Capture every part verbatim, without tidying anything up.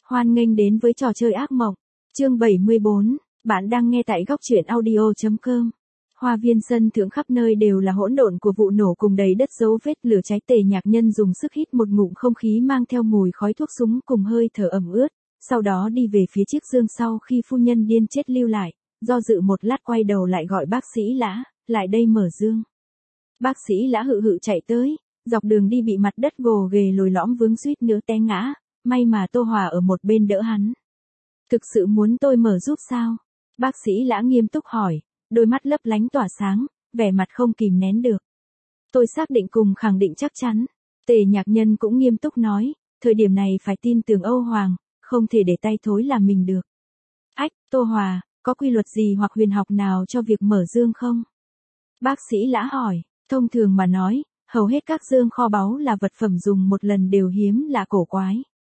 Hoan nghênh đến với trò chơi ác mộng. Chương bảy mươi bốn, bạn đang nghe tại góc truyện audio chấm com. Hoa viên sân thượng khắp nơi đều là hỗn độn của vụ nổ cùng đầy đất dấu vết lửa cháy. Tề Nhạc Nhân dùng sức hít một ngụm không khí mang theo mùi khói thuốc súng cùng hơi thở ẩm ướt, sau đó đi về phía chiếc giường sau khi phu nhân điên chết lưu lại, do dự một lát quay đầu lại gọi bác sĩ Lã, lại đây mở giường. Bác sĩ Lã hự hự chạy tới, dọc đường đi bị mặt đất gồ ghề lồi lõm vướng suýt nữa té ngã, may mà Tô Hòa ở một bên đỡ hắn. Thực sự muốn tôi mở giúp sao? Bác sĩ Lã nghiêm túc hỏi, đôi mắt lấp lánh tỏa sáng, vẻ mặt không kìm nén được. Tôi xác định cùng khẳng định chắc chắn. Tề Nhạc Nhân cũng nghiêm túc nói, thời điểm này phải tin tưởng Âu Hoàng, không thể để tay thối làm mình được. Ách, Tô Hòa, có quy luật gì hoặc huyền học nào cho việc mở giường không? Bác sĩ Lã hỏi, thông thường mà nói, hầu hết các giường kho báu là vật phẩm dùng một lần đều hiếm lạ cổ quái.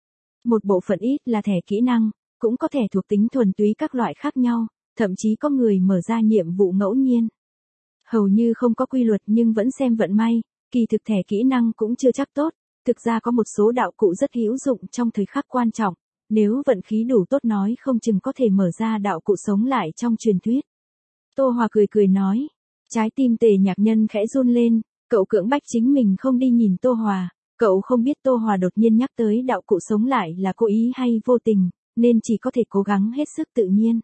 Một bộ phận ít là thẻ kỹ năng, cũng có thẻ thuộc tính thuần túy các loại khác nhau, thậm chí có người mở ra nhiệm vụ ngẫu nhiên. Hầu như không có quy luật nhưng vẫn xem vận may, kỳ thực thẻ kỹ năng cũng chưa chắc tốt, thực ra có một số đạo cụ rất hữu dụng trong thời khắc quan trọng, nếu vận khí đủ tốt nói không chừng có thể mở ra đạo cụ sống lại trong truyền thuyết. Tô Hòa cười cười nói, trái tim Tề Nhạc Nhân khẽ run lên, cậu cưỡng bách chính mình không đi nhìn Tô Hòa, cậu không biết Tô Hòa đột nhiên nhắc tới đạo cụ sống lại là cố ý hay vô tình, nên chỉ có thể cố gắng hết sức tự nhiên.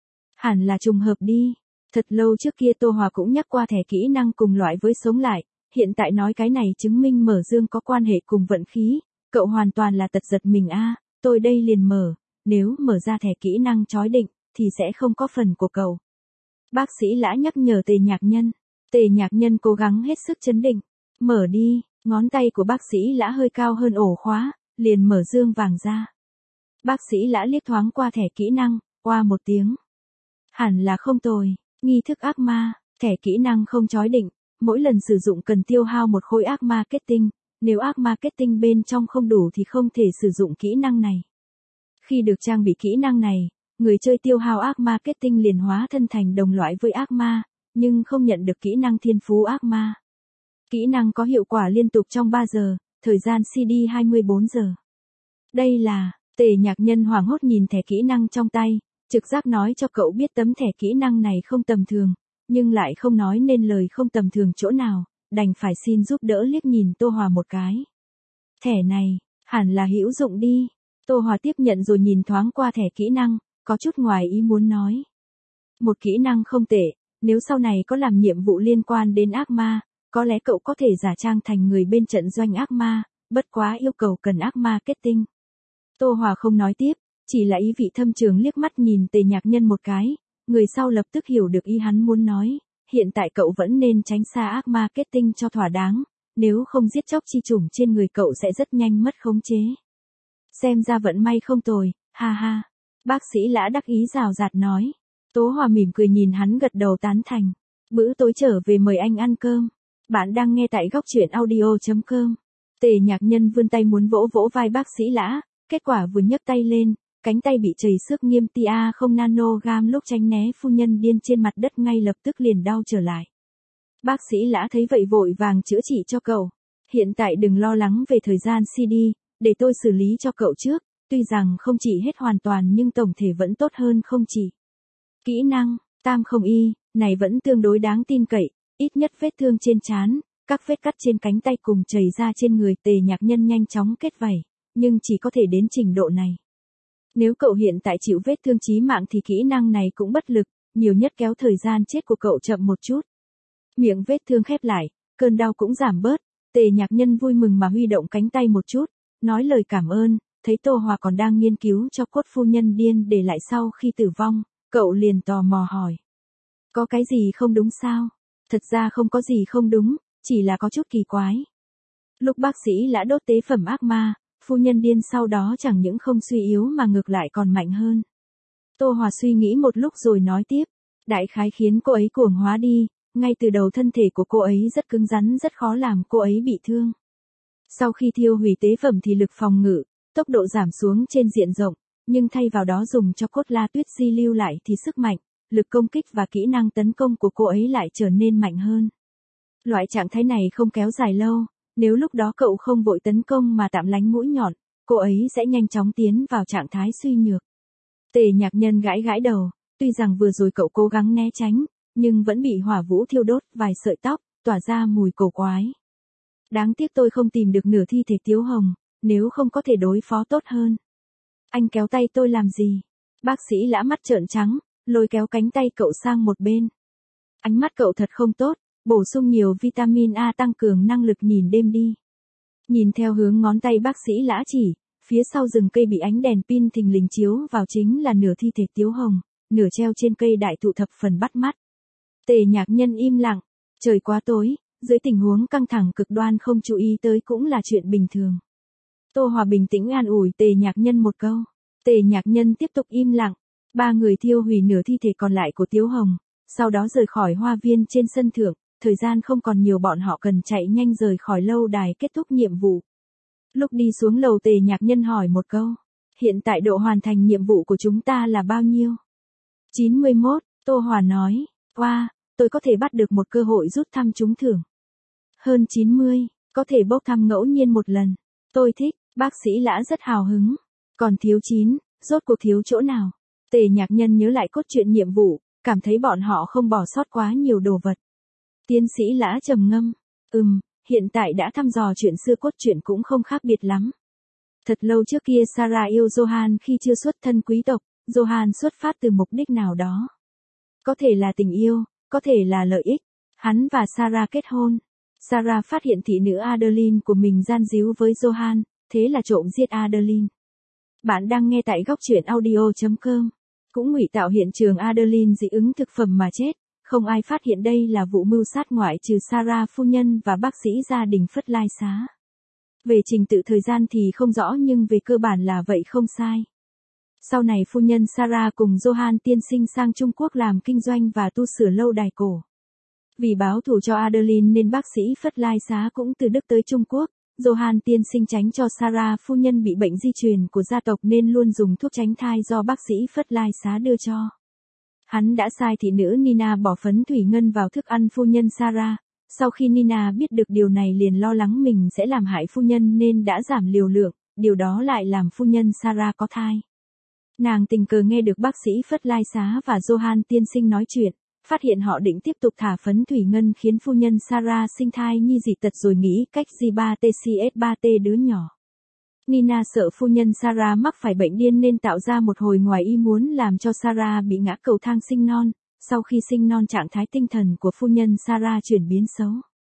Hẳn là trùng hợp đi. Thật lâu trước kia Tô Hòa cũng nhắc qua thẻ kỹ năng cùng loại với sống lại, hiện tại nói cái này chứng minh mở giường có quan hệ cùng vận khí, cậu hoàn toàn là tật giật mình a. À, tôi đây liền mở, nếu mở ra thẻ kỹ năng chói định, thì sẽ không có phần của cậu. Bác sĩ Lã nhắc nhở Tề Nhạc Nhân. Tề Nhạc Nhân cố gắng hết sức chấn định. Mở đi, ngón tay của bác sĩ Lã hơi cao hơn ổ khóa, liền mở giường vàng ra. Bác sĩ Lã liếc thoáng qua thẻ kỹ năng, oa một tiếng. Hẳn là không tồi, nghi thức ác ma, thẻ kỹ năng không chói định, mỗi lần sử dụng cần tiêu hao một khối ác marketing, nếu ác marketing bên trong không đủ thì không thể sử dụng kỹ năng này. Khi được trang bị kỹ năng này, người chơi tiêu hao ác marketing liền hóa thân thành đồng loại với ác ma, nhưng không nhận được kỹ năng thiên phú ác ma. Kỹ năng có hiệu quả liên tục trong ba giờ, thời gian xê đê hai mươi bốn giờ. Đây là, Tề Nhạc Nhân hoảng hốt nhìn thẻ kỹ năng trong tay, trực giác nói cho cậu biết tấm thẻ kỹ năng này không tầm thường, nhưng lại không nói nên lời không tầm thường chỗ nào, đành phải xin giúp đỡ liếc nhìn Tô Hòa một cái. Thẻ này, hẳn là hữu dụng đi. Tô Hòa tiếp nhận rồi nhìn thoáng qua thẻ kỹ năng, có chút ngoài ý muốn nói. Một kỹ năng không tệ, nếu sau này có làm nhiệm vụ liên quan đến ác ma, có lẽ cậu có thể giả trang thành người bên trận doanh ác ma, bất quá yêu cầu cần ác marketing. Tô Hòa không nói tiếp, chỉ là ý vị thâm trường liếc mắt nhìn Tề Nhạc Nhân một cái, người sau lập tức hiểu được ý hắn muốn nói, hiện tại cậu vẫn nên tránh xa ác marketing cho thỏa đáng, nếu không giết chóc chi chủng trên người cậu sẽ rất nhanh mất khống chế. Xem ra vận may không tồi, ha ha. Bác sĩ Lã đắc ý rào rạt nói. Tố Hòa mỉm cười nhìn hắn gật đầu tán thành. Bữa tối trở về mời anh ăn cơm. Bạn đang nghe tại góc truyện audio chấm com. Tề Nhạc Nhân vươn tay muốn vỗ vỗ vai bác sĩ Lã, kết quả vừa nhấc tay lên, cánh tay bị chảy xước nghiêm tia không nanogam lúc tránh né phu nhân điên trên mặt đất ngay lập tức liền đau trở lại. Bác sĩ Lã thấy vậy vội vàng chữa trị cho cậu. Hiện tại đừng lo lắng về thời gian xê đê, để tôi xử lý cho cậu trước, tuy rằng không chỉ hết hoàn toàn nhưng tổng thể vẫn tốt hơn không chỉ. Kỹ năng, tam không y, này vẫn tương đối đáng tin cậy, ít nhất vết thương trên trán, các vết cắt trên cánh tay cùng chảy ra trên người Tề Nhạc Nhân nhanh chóng kết vảy, nhưng chỉ có thể đến trình độ này. Nếu cậu hiện tại chịu vết thương chí mạng thì kỹ năng này cũng bất lực, nhiều nhất kéo thời gian chết của cậu chậm một chút. Miệng vết thương khép lại, cơn đau cũng giảm bớt, Tề Nhạc Nhân vui mừng mà huy động cánh tay một chút, nói lời cảm ơn, thấy Tô Hòa còn đang nghiên cứu cho cốt phu nhân điên để lại sau khi tử vong, cậu liền tò mò hỏi. Có cái gì không đúng sao? Thật ra không có gì không đúng, chỉ là có chút kỳ quái. Lúc bác sĩ Lã đốt tế phẩm ác ma, phu nhân điên sau đó chẳng những không suy yếu mà ngược lại còn mạnh hơn. Tô Hòa suy nghĩ một lúc rồi nói tiếp, đại khái khiến cô ấy cuồng hóa đi, ngay từ đầu thân thể của cô ấy rất cứng rắn rất khó làm cô ấy bị thương. Sau khi thiêu hủy tế phẩm thì lực phòng ngự, tốc độ giảm xuống trên diện rộng, nhưng thay vào đó dùng cho cốt la tuyết di lưu lại thì sức mạnh, lực công kích và kỹ năng tấn công của cô ấy lại trở nên mạnh hơn. Loại trạng thái này không kéo dài lâu, nếu lúc đó cậu không vội tấn công mà tạm lánh mũi nhọn, cô ấy sẽ nhanh chóng tiến vào trạng thái suy nhược. Tề Nhạc Nhân gãi gãi đầu, tuy rằng vừa rồi cậu cố gắng né tránh, nhưng vẫn bị hỏa vũ thiêu đốt vài sợi tóc, tỏa ra mùi cổ quái. Đáng tiếc tôi không tìm được nửa thi thể Tiếu Hồng, nếu không có thể đối phó tốt hơn. Anh kéo tay tôi làm gì? Bác sĩ Lã mắt trợn trắng, lôi kéo cánh tay cậu sang một bên. Ánh mắt cậu thật không tốt, bổ sung nhiều vitamin A tăng cường năng lực nhìn đêm đi. Nhìn theo hướng ngón tay bác sĩ Lã chỉ, phía sau rừng cây bị ánh đèn pin thình lình chiếu vào chính là nửa thi thể Tiếu Hồng, nửa treo trên cây đại thụ thập phần bắt mắt. Tề Nhạc Nhân im lặng, trời quá tối, dưới tình huống căng thẳng cực đoan không chú ý tới cũng là chuyện bình thường. Tô Hòa bình tĩnh an ủi Tề Nhạc Nhân một câu. Tề Nhạc Nhân tiếp tục im lặng. Ba người thiêu hủy nửa thi thể còn lại của Tiếu Hồng, sau đó rời khỏi hoa viên trên sân thượng, thời gian không còn nhiều, bọn họ cần chạy nhanh rời khỏi lâu đài kết thúc nhiệm vụ. Lúc đi xuống lầu Tề Nhạc Nhân hỏi một câu, hiện tại độ hoàn thành nhiệm vụ của chúng ta là bao nhiêu? chín mươi mốt, Tô Hòa nói, wow, tôi có thể bắt được một cơ hội rút thăm trúng thưởng. Hơn chín mươi, có thể bốc thăm ngẫu nhiên một lần. Tôi thích, bác sĩ Lã rất hào hứng. Còn thiếu chín, rốt cuộc thiếu chỗ nào? Tề Nhạc Nhân nhớ lại cốt truyện nhiệm vụ, cảm thấy bọn họ không bỏ sót quá nhiều đồ vật. Tiến sĩ Lã trầm ngâm, ừm, hiện tại đã thăm dò chuyện xưa, cốt truyện cũng không khác biệt lắm. Thật lâu trước kia Sarah yêu Johan khi chưa xuất thân quý tộc, Johan xuất phát từ mục đích nào đó. Có thể là tình yêu, có thể là lợi ích. Hắn và Sarah kết hôn. Sarah phát hiện thị nữ Adeline của mình gian díu với Johan, thế là trộm giết Adeline. Bạn đang nghe tại góc truyện audio chấm com. Cũng ngụy tạo hiện trường Adeline dị ứng thực phẩm mà chết, không ai phát hiện đây là vụ mưu sát ngoại trừ Sarah phu nhân và bác sĩ gia đình Phất Lai Xá. Về trình tự thời gian thì không rõ nhưng về cơ bản là vậy không sai. Sau này phu nhân Sarah cùng Johan tiên sinh sang Trung Quốc làm kinh doanh và tu sửa lâu đài cổ. Vì báo thù cho Adeline nên bác sĩ Phất Lai Xá cũng từ Đức tới Trung Quốc. Johan tiên sinh tránh cho Sarah phu nhân bị bệnh di truyền của gia tộc nên luôn dùng thuốc tránh thai do bác sĩ Phất Lai Xá đưa cho. Hắn đã sai thị nữ Nina bỏ phấn thủy ngân vào thức ăn phu nhân Sarah. Sau khi Nina biết được điều này liền lo lắng mình sẽ làm hại phu nhân nên đã giảm liều lượng, điều đó lại làm phu nhân Sarah có thai. Nàng tình cờ nghe được bác sĩ Phất Lai Xá và Johan tiên sinh nói chuyện, phát hiện họ định tiếp tục thả phấn thủy ngân khiến phu nhân Sarah sinh thai nhi dị tật rồi nghĩ cách G ba T C S ba T đứa nhỏ. Nina sợ phu nhân Sarah mắc phải bệnh điên nên tạo ra một hồi ngoài ý muốn làm cho Sarah bị ngã cầu thang sinh non. Sau khi sinh non trạng thái tinh thần của phu nhân Sarah chuyển biến xấu.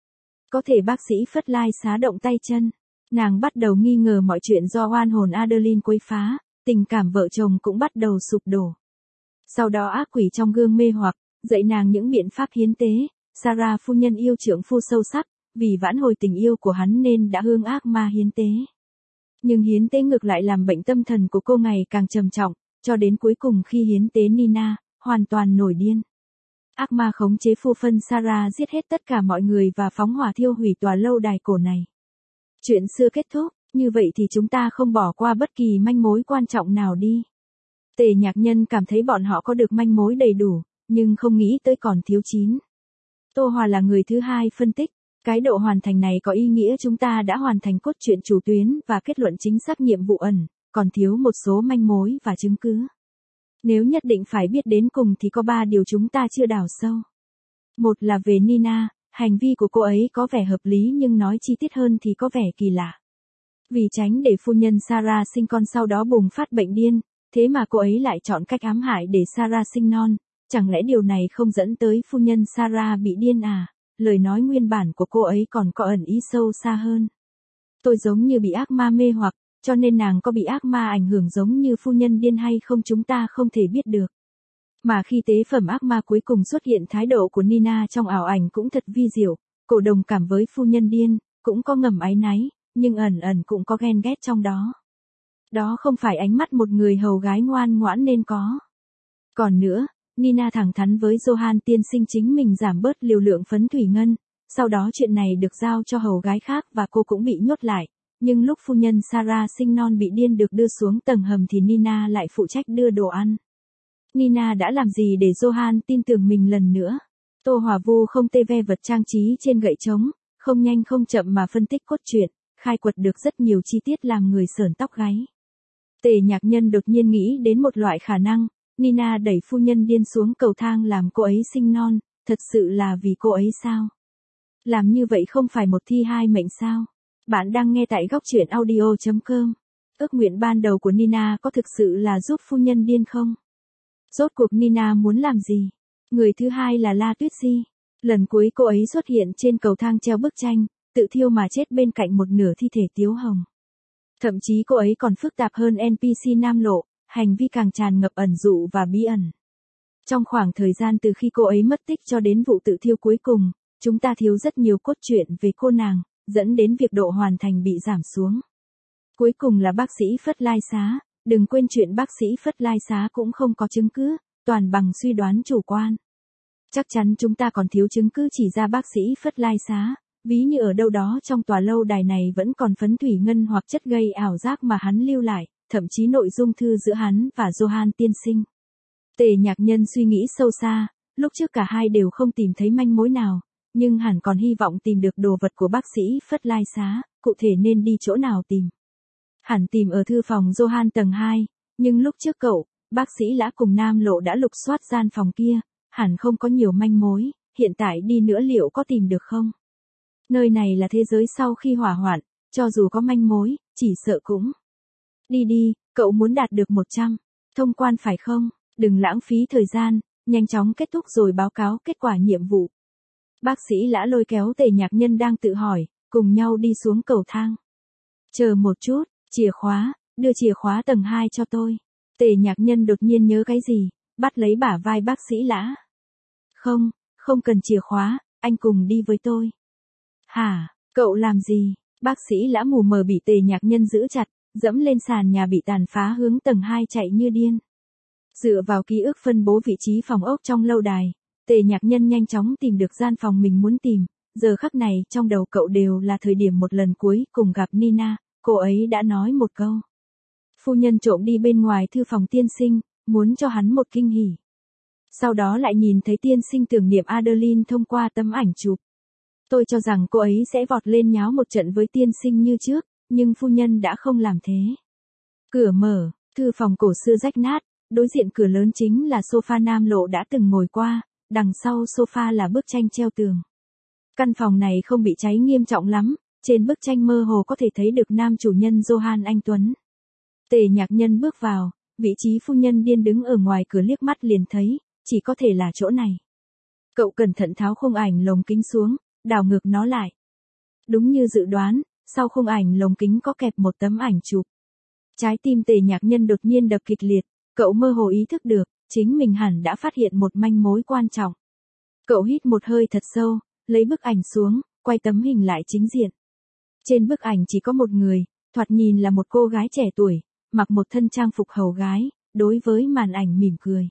Có thể bác sĩ Phất Lai Xá động tay chân. Nàng bắt đầu nghi ngờ mọi chuyện do oan hồn Adeline quấy phá, tình cảm vợ chồng cũng bắt đầu sụp đổ. Sau đó ác quỷ trong gương mê hoặc, dạy nàng những biện pháp hiến tế. Sarah phu nhân yêu trượng phu sâu sắc, vì vãn hồi tình yêu của hắn nên đã hương ác ma hiến tế. Nhưng hiến tế ngược lại làm bệnh tâm thần của cô ngày càng trầm trọng, cho đến cuối cùng khi hiến tế Nina, hoàn toàn nổi điên. Ác ma khống chế phu phân Sarah giết hết tất cả mọi người và phóng hỏa thiêu hủy tòa lâu đài cổ này. Chuyện xưa kết thúc, như vậy thì chúng ta không bỏ qua bất kỳ manh mối quan trọng nào đi. Tề Nhạc Nhân cảm thấy bọn họ có được manh mối đầy đủ, nhưng không nghĩ tới còn thiếu chín. Tô Hòa là người thứ hai phân tích, cái độ hoàn thành này có ý nghĩa chúng ta đã hoàn thành cốt truyện chủ tuyến và kết luận chính xác nhiệm vụ ẩn, còn thiếu một số manh mối và chứng cứ. Nếu nhất định phải biết đến cùng thì có ba điều chúng ta chưa đào sâu. Một là về Nina, hành vi của cô ấy có vẻ hợp lý nhưng nói chi tiết hơn thì có vẻ kỳ lạ. Vì tránh để phu nhân Sarah sinh con sau đó bùng phát bệnh điên, thế mà cô ấy lại chọn cách ám hại để Sarah sinh non, chẳng lẽ điều này không dẫn tới phu nhân Sarah bị điên à? Lời nói nguyên bản của cô ấy còn có ẩn ý sâu xa hơn. Tôi giống như bị ác ma mê hoặc, cho nên nàng có bị ác ma ảnh hưởng giống như phu nhân điên hay không chúng ta không thể biết được. Mà khi tế phẩm ác ma cuối cùng xuất hiện thái độ của Nina trong ảo ảnh cũng thật vi diệu, cổ đồng cảm với phu nhân điên, cũng có ngầm áy náy, nhưng ẩn ẩn cũng có ghen ghét trong đó. Đó không phải ánh mắt một người hầu gái ngoan ngoãn nên có. Còn nữa, Nina thẳng thắn với Johan tiên sinh chính mình giảm bớt liều lượng phấn thủy ngân, sau đó chuyện này được giao cho hầu gái khác và cô cũng bị nhốt lại. Nhưng lúc phu nhân Sarah sinh non bị điên được đưa xuống tầng hầm thì Nina lại phụ trách đưa đồ ăn. Nina đã làm gì để Johan tin tưởng mình lần nữa? Tô Hòa Vu không tê ve vật trang trí trên gậy trống, không nhanh không chậm mà phân tích cốt truyện, khai quật được rất nhiều chi tiết làm người sởn tóc gáy. Tề Nhạc Nhân đột nhiên nghĩ đến một loại khả năng, Nina đẩy phu nhân điên xuống cầu thang làm cô ấy sinh non, thật sự là vì cô ấy sao? Làm như vậy không phải một thi hai mệnh sao? Bạn đang nghe tại góc truyện audio chấm com. Ước nguyện ban đầu của Nina có thực sự là giúp phu nhân điên không? Rốt cuộc Nina muốn làm gì? Người thứ hai là La Tuyết Di. Lần cuối cô ấy xuất hiện trên cầu thang treo bức tranh, tự thiêu mà chết bên cạnh một nửa thi thể Tiếu Hồng. Thậm chí cô ấy còn phức tạp hơn en pê xê Nam Lộ, hành vi càng tràn ngập ẩn dụ và bí ẩn. Trong khoảng thời gian từ khi cô ấy mất tích cho đến vụ tự thiêu cuối cùng, chúng ta thiếu rất nhiều cốt truyện về cô nàng, dẫn đến việc độ hoàn thành bị giảm xuống. Cuối cùng là bác sĩ Phất Lai Xá, đừng quên chuyện bác sĩ Phất Lai Xá cũng không có chứng cứ, toàn bằng suy đoán chủ quan. Chắc chắn chúng ta còn thiếu chứng cứ chỉ ra bác sĩ Phất Lai Xá, ví như ở đâu đó trong tòa lâu đài này vẫn còn phấn thủy ngân hoặc chất gây ảo giác mà hắn lưu lại, thậm chí nội dung thư giữa hắn và Johan tiên sinh. Tề Nhạc Nhân suy nghĩ sâu xa, lúc trước cả hai đều không tìm thấy manh mối nào, nhưng hẳn còn hy vọng tìm được đồ vật của bác sĩ Phất Lai Xá, cụ thể nên đi chỗ nào tìm. Hẳn tìm ở thư phòng Johan tầng hai, nhưng lúc trước cậu, bác sĩ Lã cùng Nam Lộ đã lục soát gian phòng kia, hẳn không có nhiều manh mối, hiện tại đi nữa liệu có tìm được không? Nơi này là thế giới sau khi hỏa hoạn, cho dù có manh mối, chỉ sợ cũng. Đi đi, cậu muốn đạt được một trăm thông quan phải không? Đừng lãng phí thời gian, nhanh chóng kết thúc rồi báo cáo kết quả nhiệm vụ. Bác sĩ Lã lôi kéo Tề Nhạc Nhân đang tự hỏi, cùng nhau đi xuống cầu thang. Chờ một chút, chìa khóa, đưa chìa khóa tầng hai cho tôi. Tề Nhạc Nhân đột nhiên nhớ cái gì, bắt lấy bả vai bác sĩ Lã. Không, không cần chìa khóa, anh cùng đi với tôi. Hả, cậu làm gì? Bác sĩ Lã mù mờ bị Tề Nhạc Nhân giữ chặt, dẫm lên sàn nhà bị tàn phá hướng tầng hai chạy như điên. Dựa vào ký ức phân bố vị trí phòng ốc trong lâu đài, Tề Nhạc Nhân nhanh chóng tìm được gian phòng mình muốn tìm, giờ khắc này trong đầu cậu đều là thời điểm một lần cuối cùng gặp Nina, cô ấy đã nói một câu. Phu nhân trộm đi bên ngoài thư phòng tiên sinh, muốn cho hắn một kinh hỉ. Sau đó lại nhìn thấy tiên sinh tưởng niệm Adeline thông qua tấm ảnh chụp. Tôi cho rằng cô ấy sẽ vọt lên nháo một trận với tiên sinh như trước, nhưng phu nhân đã không làm thế. Cửa mở, thư phòng cổ xưa rách nát, đối diện cửa lớn chính là sofa Nam Lộ đã từng ngồi qua, đằng sau sofa là bức tranh treo tường. Căn phòng này không bị cháy nghiêm trọng lắm, trên bức tranh mơ hồ có thể thấy được nam chủ nhân Johan anh Tuấn. Tề Nhạc Nhân bước vào, vị trí phu nhân điên đứng ở ngoài cửa liếc mắt liền thấy, chỉ có thể là chỗ này. Cậu cẩn thận tháo khung ảnh lồng kính xuống, đảo ngược nó lại. Đúng như dự đoán, sau khung ảnh lồng kính có kẹp một tấm ảnh chụp. Trái tim Tề Nhạc Nhân đột nhiên đập kịch liệt, cậu mơ hồ ý thức được, chính mình hẳn đã phát hiện một manh mối quan trọng. Cậu hít một hơi thật sâu, lấy bức ảnh xuống, quay tấm hình lại chính diện. Trên bức ảnh chỉ có một người, thoạt nhìn là một cô gái trẻ tuổi, mặc một thân trang phục hầu gái, đối với màn ảnh mỉm cười.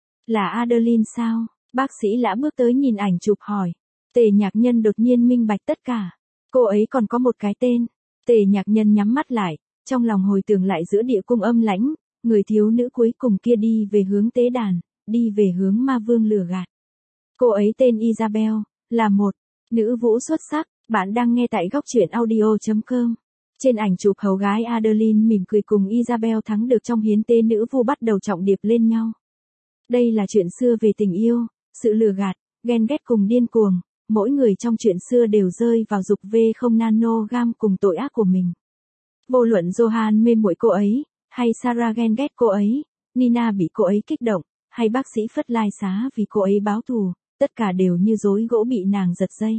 Là Adeline sao? Bác sĩ Lã bước tới nhìn ảnh chụp hỏi. Tề Nhạc Nhân đột nhiên minh bạch tất cả. Cô ấy còn có một cái tên. Tề Nhạc Nhân nhắm mắt lại, trong lòng hồi tưởng lại giữa địa cung âm lãnh, người thiếu nữ cuối cùng kia đi về hướng tế đàn, đi về hướng ma vương lừa gạt. Cô ấy tên Isabel, là một nữ vũ xuất sắc. Bạn đang nghe tại góc truyện audio chấm com. Trên ảnh chụp hầu gái Adeline mỉm cười cùng Isabel thắng được trong hiến tế nữ vu bắt đầu trọng điệp lên nhau. Đây là chuyện xưa về tình yêu, sự lừa gạt, ghen ghét cùng điên cuồng, mỗi người trong chuyện xưa đều rơi vào dục V không nanogam cùng tội ác của mình. Vô luận Johan mê muội cô ấy, hay Sarah ghen ghét cô ấy, Nina bị cô ấy kích động, hay bác sĩ Phất Lai Xá vì cô ấy báo thù, tất cả đều như rối gỗ bị nàng giật dây.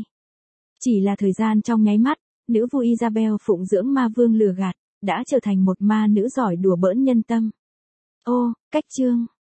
Chỉ là thời gian trong nháy mắt, nữ vu Isabel phụng dưỡng ma vương lừa gạt, đã trở thành một ma nữ giỏi đùa bỡn nhân tâm. Ô, cách chương.